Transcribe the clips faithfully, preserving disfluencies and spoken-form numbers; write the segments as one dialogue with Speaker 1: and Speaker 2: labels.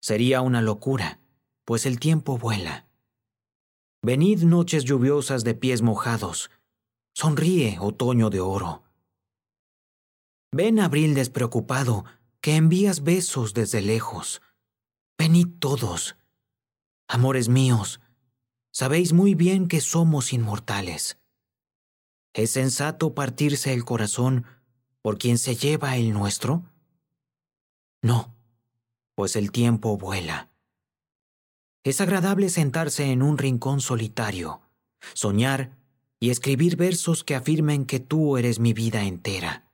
Speaker 1: Sería una locura, pues el tiempo vuela. Venid noches lluviosas de pies mojados. Sonríe, otoño de oro. Ven, abril despreocupado, que envías besos desde lejos. Venid todos. Amores míos, sabéis muy bien que somos inmortales. ¿Es sensato partirse el corazón por quien se lleva el nuestro? No, pues el tiempo vuela. Es agradable sentarse en un rincón solitario, soñar y escribir versos que afirmen que tú eres mi vida entera.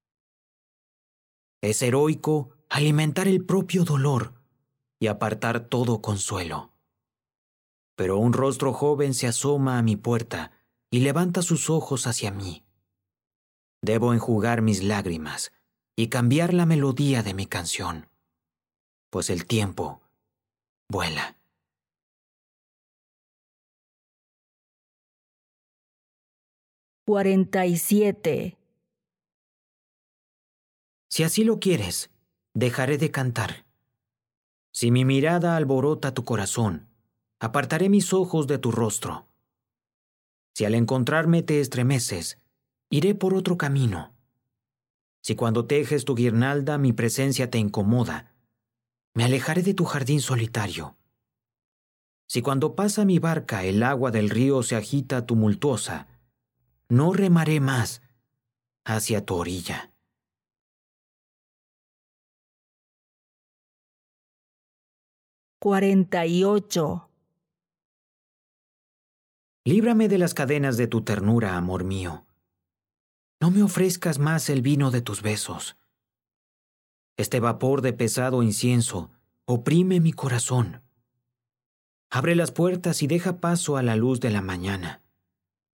Speaker 1: Es heroico alimentar el propio dolor y apartar todo consuelo. Pero un rostro joven se asoma a mi puerta y levanta sus ojos hacia mí. Debo enjugar mis lágrimas y cambiar la melodía de mi canción, pues el tiempo vuela.
Speaker 2: cuarenta y siete.
Speaker 1: Si así lo quieres, dejaré de cantar. Si mi mirada alborota tu corazón, apartaré mis ojos de tu rostro. Si al encontrarme te estremeces, iré por otro camino. Si cuando tejes tu guirnalda mi presencia te incomoda, me alejaré de tu jardín solitario. Si cuando pasa mi barca el agua del río se agita tumultuosa, no remaré más hacia tu orilla.
Speaker 2: cuarenta y ocho.
Speaker 1: Líbrame de las cadenas de tu ternura, amor mío. No me ofrezcas más el vino de tus besos. Este vapor de pesado incienso oprime mi corazón. Abre las puertas y deja paso a la luz de la mañana.